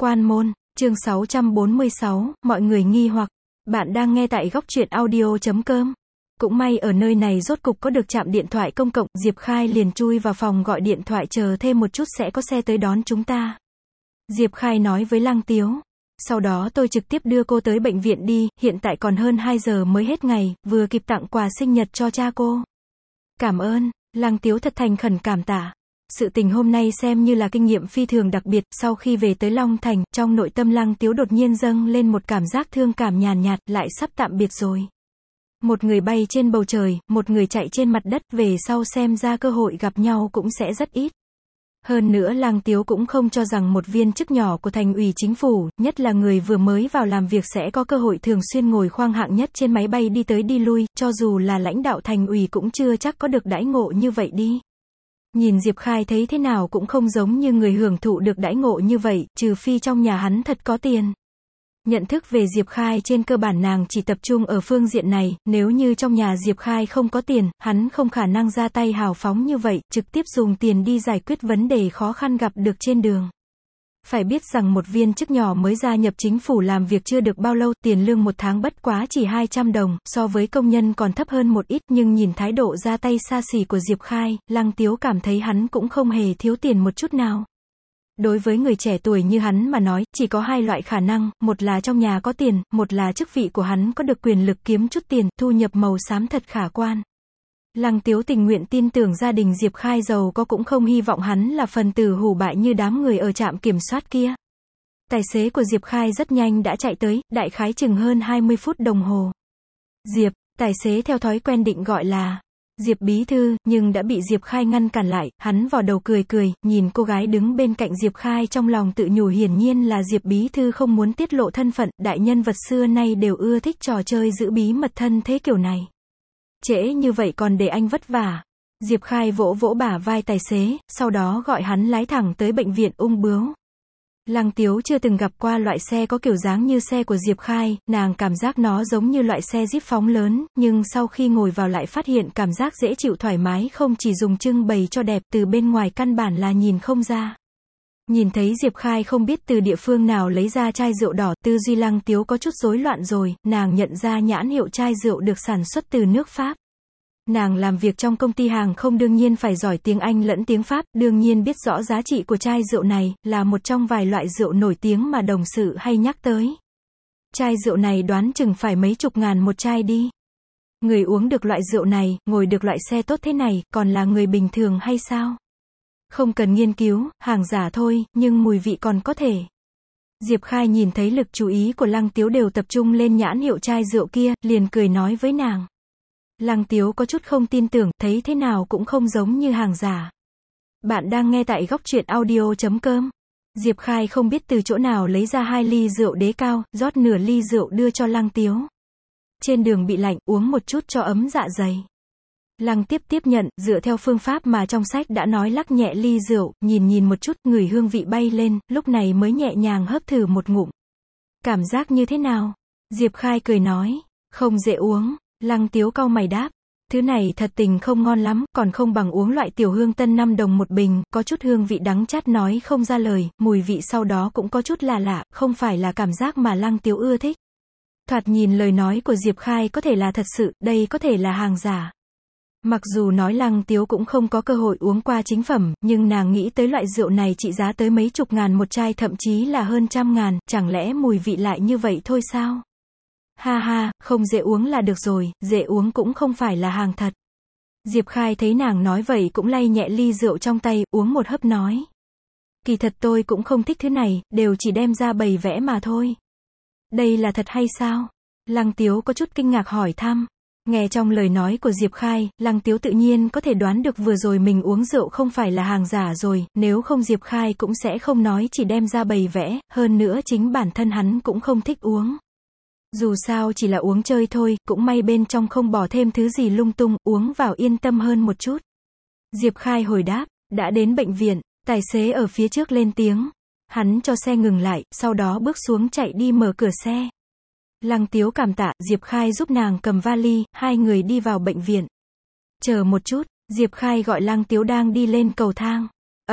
Quan môn, chương 646, mọi người nghi hoặc. Bạn đang nghe tại góc truyện audio.com. Cũng may ở nơi này rốt cục có được trạm điện thoại công cộng, Diệp Khai liền chui vào phòng gọi điện thoại chờ thêm một chút sẽ có xe tới đón chúng ta. Diệp Khai nói với Lăng Tiếu. Sau đó tôi trực tiếp đưa cô tới bệnh viện đi, hiện tại còn hơn 2 giờ mới hết ngày, vừa kịp tặng quà sinh nhật cho cha cô. Cảm ơn, Lăng Tiếu thật thành khẩn cảm tạ. Sự tình hôm nay xem như là kinh nghiệm phi thường đặc biệt, sau khi về tới Long Thành, trong nội tâm Lăng Tiếu đột nhiên dâng lên một cảm giác thương cảm nhàn nhạt, lại sắp tạm biệt rồi. Một người bay trên bầu trời, một người chạy trên mặt đất, về sau xem ra cơ hội gặp nhau cũng sẽ rất ít. Hơn nữa Lăng Tiếu cũng không cho rằng một viên chức nhỏ của thành ủy chính phủ, nhất là người vừa mới vào làm việc sẽ có cơ hội thường xuyên ngồi khoang hạng nhất trên máy bay đi tới đi lui, cho dù là lãnh đạo thành ủy cũng chưa chắc có được đãi ngộ như vậy đi. Nhìn Diệp Khai thấy thế nào cũng không giống như người hưởng thụ được đãi ngộ như vậy, trừ phi trong nhà hắn thật có tiền. Nhận thức về Diệp Khai trên cơ bản nàng chỉ tập trung ở phương diện này, nếu như trong nhà Diệp Khai không có tiền, hắn không khả năng ra tay hào phóng như vậy, trực tiếp dùng tiền đi giải quyết vấn đề khó khăn gặp được trên đường. Phải biết rằng một viên chức nhỏ mới gia nhập chính phủ làm việc chưa được bao lâu, tiền lương một tháng bất quá chỉ 200 đồng, so với công nhân còn thấp hơn một ít, nhưng nhìn thái độ ra tay xa xỉ của Diệp Khai, Lăng Tiếu cảm thấy hắn cũng không hề thiếu tiền một chút nào. Đối với người trẻ tuổi như hắn mà nói, chỉ có hai loại khả năng, một là trong nhà có tiền, một là chức vị của hắn có được quyền lực kiếm chút tiền, thu nhập màu xám thật khả quan. Lăng Tiếu tình nguyện tin tưởng gia đình Diệp Khai giàu có cũng không hy vọng hắn là phần tử hủ bại như đám người ở trạm kiểm soát kia. Tài xế của Diệp Khai rất nhanh đã chạy tới, đại khái chừng hơn 20 phút đồng hồ. Diệp, tài xế theo thói quen định gọi là Diệp bí thư, nhưng đã bị Diệp Khai ngăn cản lại, hắn vò đầu cười cười, nhìn cô gái đứng bên cạnh Diệp Khai trong lòng tự nhủ hiển nhiên là Diệp bí thư không muốn tiết lộ thân phận, đại nhân vật xưa nay đều ưa thích trò chơi giữ bí mật thân thế kiểu này. Trễ như vậy còn để anh vất vả. Diệp Khai vỗ vỗ bả vai tài xế, sau đó gọi hắn lái thẳng tới bệnh viện ung bướu. Lăng Tiếu chưa từng gặp qua loại xe có kiểu dáng như xe của Diệp Khai, nàng cảm giác nó giống như loại xe Jeep phóng lớn, nhưng sau khi ngồi vào lại phát hiện cảm giác dễ chịu thoải mái, không chỉ dùng trưng bày cho đẹp, từ bên ngoài căn bản là nhìn không ra. Nhìn thấy Diệp Khai không biết từ địa phương nào lấy ra chai rượu đỏ, tư duy Lăng Tiếu có chút rối loạn rồi, nàng nhận ra nhãn hiệu chai rượu được sản xuất từ nước Pháp. Nàng làm việc trong công ty hàng không đương nhiên phải giỏi tiếng Anh lẫn tiếng Pháp, đương nhiên biết rõ giá trị của chai rượu này, là một trong vài loại rượu nổi tiếng mà đồng sự hay nhắc tới. Chai rượu này đoán chừng phải mấy chục ngàn một chai đi. Người uống được loại rượu này, ngồi được loại xe tốt thế này, còn là người bình thường hay sao? Không cần nghiên cứu, hàng giả thôi, nhưng mùi vị còn có thể. Diệp Khai nhìn thấy lực chú ý của Lăng Tiếu đều tập trung lên nhãn hiệu chai rượu kia, liền cười nói với nàng. Lăng Tiếu có chút không tin tưởng, thấy thế nào cũng không giống như hàng giả. Bạn đang nghe tại góc truyện audio.com. Diệp Khai không biết từ chỗ nào lấy ra 2 ly rượu đế cao, rót nửa ly rượu đưa cho Lăng Tiếu. Trên đường bị lạnh, uống một chút cho ấm dạ dày. Lăng tiếp nhận, dựa theo phương pháp mà trong sách đã nói lắc nhẹ ly rượu, nhìn một chút, ngửi hương vị bay lên, lúc này mới nhẹ nhàng hớp thử một ngụm. Cảm giác như thế nào? Diệp Khai cười nói, không dễ uống. Lăng Tiếu cau mày đáp, thứ này thật tình không ngon lắm, còn không bằng uống loại tiểu hương tân 5 đồng một bình, có chút hương vị đắng chát nói không ra lời, mùi vị sau đó cũng có chút là lạ, không phải là cảm giác mà Lăng Tiếu ưa thích. Thoạt nhìn lời nói của Diệp Khai có thể là thật sự, đây có thể là hàng giả. Mặc dù nói Lăng Tiếu cũng không có cơ hội uống qua chính phẩm, nhưng nàng nghĩ tới loại rượu này trị giá tới mấy chục ngàn một chai, thậm chí là hơn 100.000, chẳng lẽ mùi vị lại như vậy thôi sao? Ha ha, không dễ uống là được rồi, dễ uống cũng không phải là hàng thật. Diệp Khai thấy nàng nói vậy cũng lay nhẹ ly rượu trong tay, uống một hớp nói. Kỳ thật tôi cũng không thích thứ này, đều chỉ đem ra bày vẽ mà thôi. Đây là thật hay sao? Lăng Tiếu có chút kinh ngạc hỏi thăm. Nghe trong lời nói của Diệp Khai, Lăng Tiếu tự nhiên có thể đoán được vừa rồi mình uống rượu không phải là hàng giả rồi, nếu không Diệp Khai cũng sẽ không nói chỉ đem ra bày vẽ, hơn nữa chính bản thân hắn cũng không thích uống. Dù sao chỉ là uống chơi thôi, cũng may bên trong không bỏ thêm thứ gì lung tung, uống vào yên tâm hơn một chút. Diệp Khai hồi đáp, đã đến bệnh viện, tài xế ở phía trước lên tiếng. Hắn cho xe ngừng lại, sau đó bước xuống chạy đi mở cửa xe. Lăng Tiếu cảm tạ, Diệp Khai giúp nàng cầm vali, hai người đi vào bệnh viện. Chờ một chút, Diệp Khai gọi Lăng Tiếu đang đi lên cầu thang.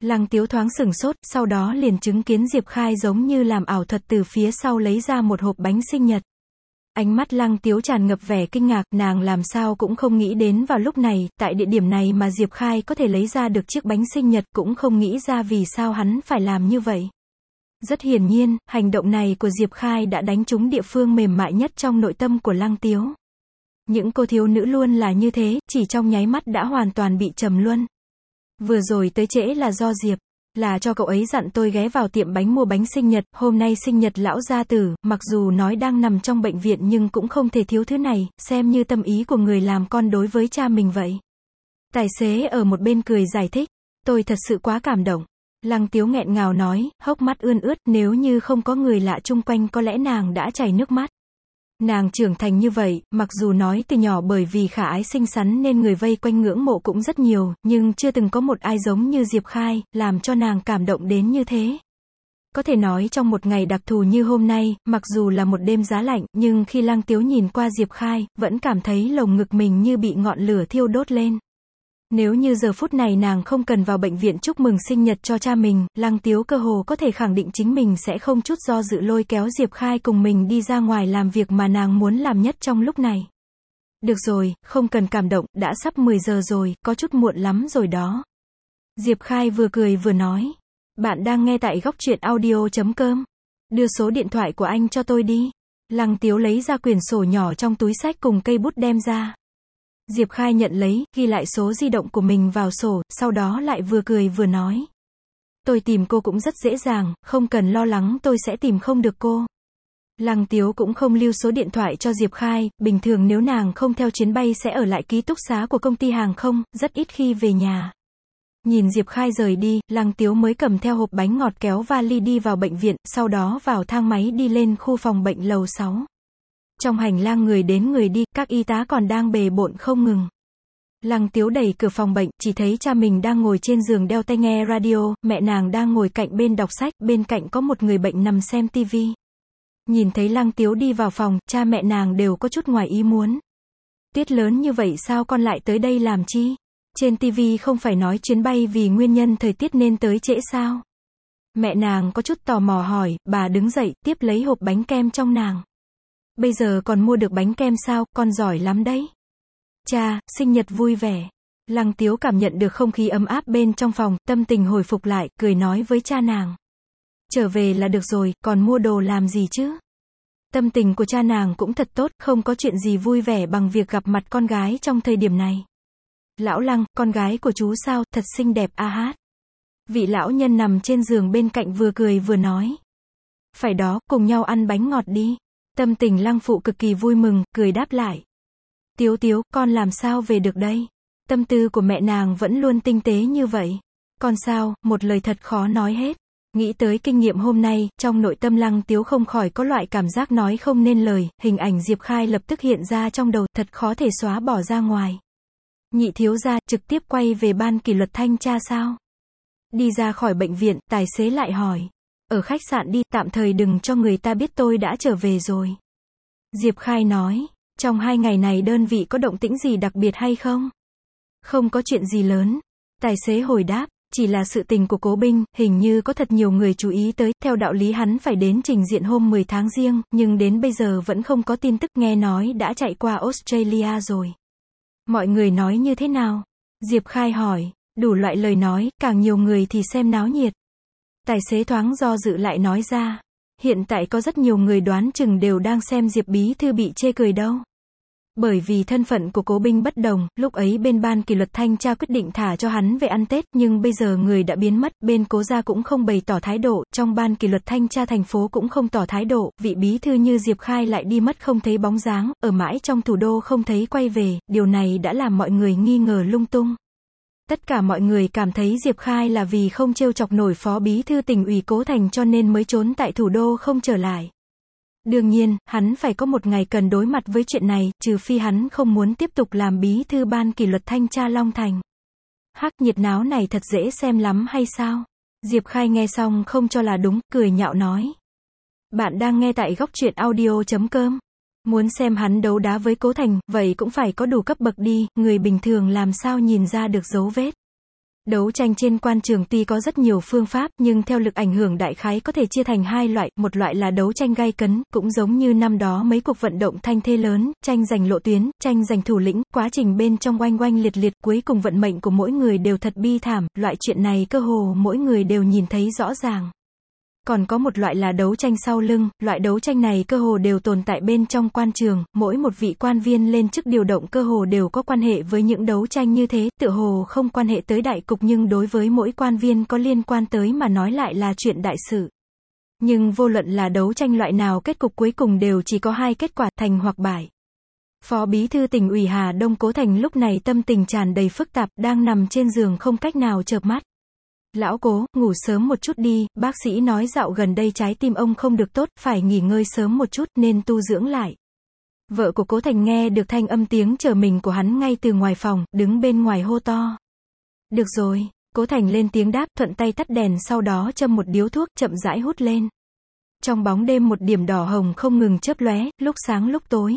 Lăng Tiếu thoáng sửng sốt, sau đó liền chứng kiến Diệp Khai giống như làm ảo thuật từ phía sau lấy ra một hộp bánh sinh nhật. Ánh mắt Lăng Tiếu tràn ngập vẻ kinh ngạc, nàng làm sao cũng không nghĩ đến vào lúc này, tại địa điểm này mà Diệp Khai có thể lấy ra được chiếc bánh sinh nhật, cũng không nghĩ ra vì sao hắn phải làm như vậy. Rất hiển nhiên, hành động này của Diệp Khai đã đánh trúng địa phương mềm mại nhất trong nội tâm của Lăng Tiếu. Những cô thiếu nữ luôn là như thế, chỉ trong nháy mắt đã hoàn toàn bị trầm luân. Vừa rồi tới trễ là do Diệp, là cho cậu ấy dặn tôi ghé vào tiệm bánh mua bánh sinh nhật, hôm nay sinh nhật lão gia tử, mặc dù nói đang nằm trong bệnh viện nhưng cũng không thể thiếu thứ này, xem như tâm ý của người làm con đối với cha mình vậy. Tài xế ở một bên cười giải thích, tôi thật sự quá cảm động. Lăng Tiếu nghẹn ngào nói, hốc mắt ươn ướt, nếu như không có người lạ chung quanh có lẽ nàng đã chảy nước mắt. Nàng trưởng thành như vậy, mặc dù nói từ nhỏ bởi vì khả ái xinh xắn nên người vây quanh ngưỡng mộ cũng rất nhiều, nhưng chưa từng có một ai giống như Diệp Khai, làm cho nàng cảm động đến như thế. Có thể nói trong một ngày đặc thù như hôm nay, mặc dù là một đêm giá lạnh, nhưng khi Lăng Tiếu nhìn qua Diệp Khai, vẫn cảm thấy lồng ngực mình như bị ngọn lửa thiêu đốt lên. Nếu như giờ phút này nàng không cần vào bệnh viện chúc mừng sinh nhật cho cha mình, Lăng Tiếu cơ hồ có thể khẳng định chính mình sẽ không chút do dự lôi kéo Diệp Khai cùng mình đi ra ngoài làm việc mà nàng muốn làm nhất trong lúc này. Được rồi, không cần cảm động, đã sắp 10 giờ rồi, có chút muộn lắm rồi đó. Diệp Khai vừa cười vừa nói. Bạn đang nghe tại góc truyện audio.com. Đưa số điện thoại của anh cho tôi đi. Lăng Tiếu lấy ra quyển sổ nhỏ trong túi xách cùng cây bút đem ra. Diệp Khai nhận lấy, ghi lại số di động của mình vào sổ, sau đó lại vừa cười vừa nói. Tôi tìm cô cũng rất dễ dàng, không cần lo lắng tôi sẽ tìm không được cô. Lăng Tiếu cũng không lưu số điện thoại cho Diệp Khai, bình thường nếu nàng không theo chuyến bay sẽ ở lại ký túc xá của công ty hàng không, rất ít khi về nhà. Nhìn Diệp Khai rời đi, Lăng Tiếu mới cầm theo hộp bánh ngọt kéo vali đi vào bệnh viện, sau đó vào thang máy đi lên khu phòng bệnh lầu 6. Trong hành lang người đến người đi, các y tá còn đang bề bộn không ngừng. Lăng Tiếu đẩy cửa phòng bệnh, chỉ thấy cha mình đang ngồi trên giường đeo tai nghe radio, mẹ nàng đang ngồi cạnh bên đọc sách, bên cạnh có một người bệnh nằm xem tivi. Nhìn thấy Lăng Tiếu đi vào phòng, cha mẹ nàng đều có chút ngoài ý muốn. Tuyết lớn như vậy sao con lại tới đây làm chi? Trên tivi không phải nói chuyến bay vì nguyên nhân thời tiết nên tới trễ sao? Mẹ nàng có chút tò mò hỏi, bà đứng dậy, tiếp lấy hộp bánh kem trong nàng. Bây giờ còn mua được bánh kem sao, con giỏi lắm đấy. Cha, sinh nhật vui vẻ. Lăng Tiếu cảm nhận được không khí ấm áp bên trong phòng, tâm tình hồi phục lại, cười nói với cha nàng. Trở về là được rồi, còn mua đồ làm gì chứ? Tâm tình của cha nàng cũng thật tốt, không có chuyện gì vui vẻ bằng việc gặp mặt con gái trong thời điểm này. Lão Lăng, con gái của chú sao, thật xinh đẹp a hát. Vị lão nhân nằm trên giường bên cạnh vừa cười vừa nói. Phải đó, cùng nhau ăn bánh ngọt đi. Tâm tình Lăng phụ cực kỳ vui mừng, cười đáp lại. Tiếu Tiếu, con làm sao về được đây? Tâm tư của mẹ nàng vẫn luôn tinh tế như vậy. Con sao, một lời thật khó nói hết. Nghĩ tới kinh nghiệm hôm nay, trong nội tâm Lăng Tiếu không khỏi có loại cảm giác nói không nên lời, hình ảnh Diệp Khai lập tức hiện ra trong đầu, thật khó thể xóa bỏ ra ngoài. Nhị thiếu gia, trực tiếp quay về ban kỷ luật thanh tra sao? Đi ra khỏi bệnh viện, tài xế lại hỏi. Ở khách sạn đi, tạm thời đừng cho người ta biết tôi đã trở về rồi. Diệp Khai nói, trong 2 ngày này đơn vị có động tĩnh gì đặc biệt hay không? Không có chuyện gì lớn. Tài xế hồi đáp, chỉ là sự tình của Cố Binh, hình như có thật nhiều người chú ý tới, theo đạo lý hắn phải đến trình diện hôm 10 tháng Giêng, nhưng đến bây giờ vẫn không có tin tức, nghe nói đã chạy qua Australia rồi. Mọi người nói như thế nào? Diệp Khai hỏi, đủ loại lời nói, càng nhiều người thì xem náo nhiệt. Tài xế thoáng do dự lại nói ra, hiện tại có rất nhiều người đoán chừng đều đang xem Diệp bí thư bị chê cười đâu. Bởi vì thân phận của Cố Binh bất đồng, lúc ấy bên ban kỷ luật thanh tra quyết định thả cho hắn về ăn Tết, nhưng bây giờ người đã biến mất, bên Cố gia cũng không bày tỏ thái độ, trong ban kỷ luật thanh tra thành phố cũng không tỏ thái độ, vị bí thư như Diệp Khai lại đi mất không thấy bóng dáng, ở mãi trong thủ đô không thấy quay về, điều này đã làm mọi người nghi ngờ lung tung. Tất cả mọi người cảm thấy Diệp Khai là vì không trêu chọc nổi phó bí thư tỉnh ủy Cố Thành cho nên mới trốn tại thủ đô không trở lại. Đương nhiên, hắn phải có một ngày cần đối mặt với chuyện này, trừ phi hắn không muốn tiếp tục làm bí thư ban kỷ luật thanh tra Long Thành. Hắc, nhiệt náo này thật dễ xem lắm hay sao? Diệp Khai nghe xong không cho là đúng, cười nhạo nói. Bạn đang nghe tại góc truyện audio.com. Muốn xem hắn đấu đá với Cố Thành, vậy cũng phải có đủ cấp bậc đi, người bình thường làm sao nhìn ra được dấu vết. Đấu tranh trên quan trường tuy có rất nhiều phương pháp, nhưng theo lực ảnh hưởng đại khái có thể chia thành hai loại, một loại là đấu tranh gay cấn, cũng giống như năm đó mấy cuộc vận động thanh thế lớn, tranh giành lộ tuyến, tranh giành thủ lĩnh, quá trình bên trong oanh oanh liệt liệt, cuối cùng vận mệnh của mỗi người đều thật bi thảm, loại chuyện này cơ hồ mỗi người đều nhìn thấy rõ ràng. Còn có một loại là đấu tranh sau lưng, loại đấu tranh này cơ hồ đều tồn tại bên trong quan trường, mỗi một vị quan viên lên chức điều động cơ hồ đều có quan hệ với những đấu tranh như thế, tựa hồ không quan hệ tới đại cục nhưng đối với mỗi quan viên có liên quan tới mà nói lại là chuyện đại sự. Nhưng vô luận là đấu tranh loại nào kết cục cuối cùng đều chỉ có hai kết quả, thành hoặc bại. Phó Bí thư Tỉnh ủy Hà Đông Cố Thành lúc này tâm tình tràn đầy phức tạp, đang nằm trên giường không cách nào chợp mắt. Lão Cố, ngủ sớm một chút đi, bác sĩ nói dạo gần đây trái tim ông không được tốt, phải nghỉ ngơi sớm một chút, nên tu dưỡng lại. Vợ của Cố Thành nghe được thanh âm tiếng chờ mình của hắn ngay từ ngoài phòng, đứng bên ngoài hô to. Được rồi, Cố Thành lên tiếng đáp, thuận tay tắt đèn sau đó châm một điếu thuốc, chậm rãi hút lên. Trong bóng đêm một điểm đỏ hồng không ngừng chớp lóe, lúc sáng lúc tối.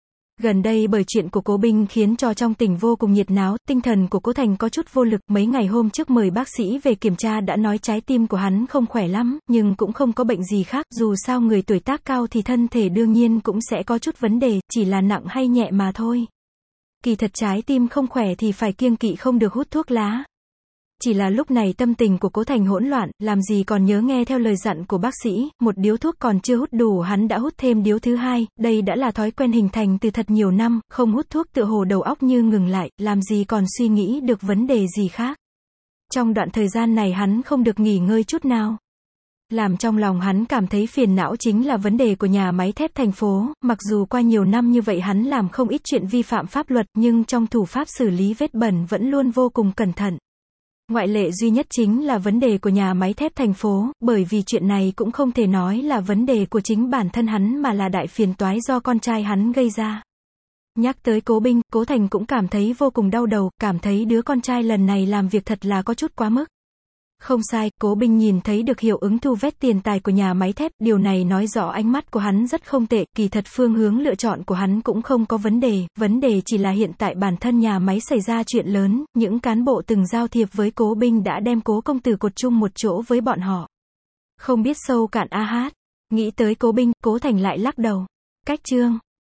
Gần đây bởi chuyện của Cố Binh khiến cho trong tỉnh vô cùng nhiệt náo, tinh thần của Cố Thành có chút vô lực, mấy ngày hôm trước mời bác sĩ về kiểm tra đã nói trái tim của hắn không khỏe lắm, nhưng cũng không có bệnh gì khác, dù sao người tuổi tác cao thì thân thể đương nhiên cũng sẽ có chút vấn đề, chỉ là nặng hay nhẹ mà thôi. Kỳ thật trái tim không khỏe thì phải kiêng kỵ không được hút thuốc lá. Chỉ là lúc này tâm tình của Cố Thành hỗn loạn, làm gì còn nhớ nghe theo lời dặn của bác sĩ, một điếu thuốc còn chưa hút đủ hắn đã hút thêm điếu thứ hai, đây đã là thói quen hình thành từ thật nhiều năm, không hút thuốc tựa hồ đầu óc như ngừng lại, làm gì còn suy nghĩ được vấn đề gì khác. Trong đoạn thời gian này hắn không được nghỉ ngơi chút nào. Làm trong lòng hắn cảm thấy phiền não chính là vấn đề của nhà máy thép thành phố, mặc dù qua nhiều năm như vậy hắn làm không ít chuyện vi phạm pháp luật, nhưng trong thủ pháp xử lý vết bẩn vẫn luôn vô cùng cẩn thận. Ngoại lệ duy nhất chính là vấn đề của nhà máy thép thành phố, bởi vì chuyện này cũng không thể nói là vấn đề của chính bản thân hắn mà là đại phiền toái do con trai hắn gây ra. Nhắc tới Cố Binh, Cố Thành cũng cảm thấy vô cùng đau đầu, cảm thấy đứa con trai lần này làm việc thật là có chút quá mức. Không sai, Cố Binh nhìn thấy được hiệu ứng thu vét tiền tài của nhà máy thép, điều này nói rõ ánh mắt của hắn rất không tệ, kỳ thật phương hướng lựa chọn của hắn cũng không có vấn đề chỉ là hiện tại bản thân nhà máy xảy ra chuyện lớn, những cán bộ từng giao thiệp với Cố Binh đã đem Cố công tử cột chung một chỗ với bọn họ. Không biết sâu cạn a hát, nghĩ tới Cố Binh, Cố Thành lại lắc đầu. Cách chương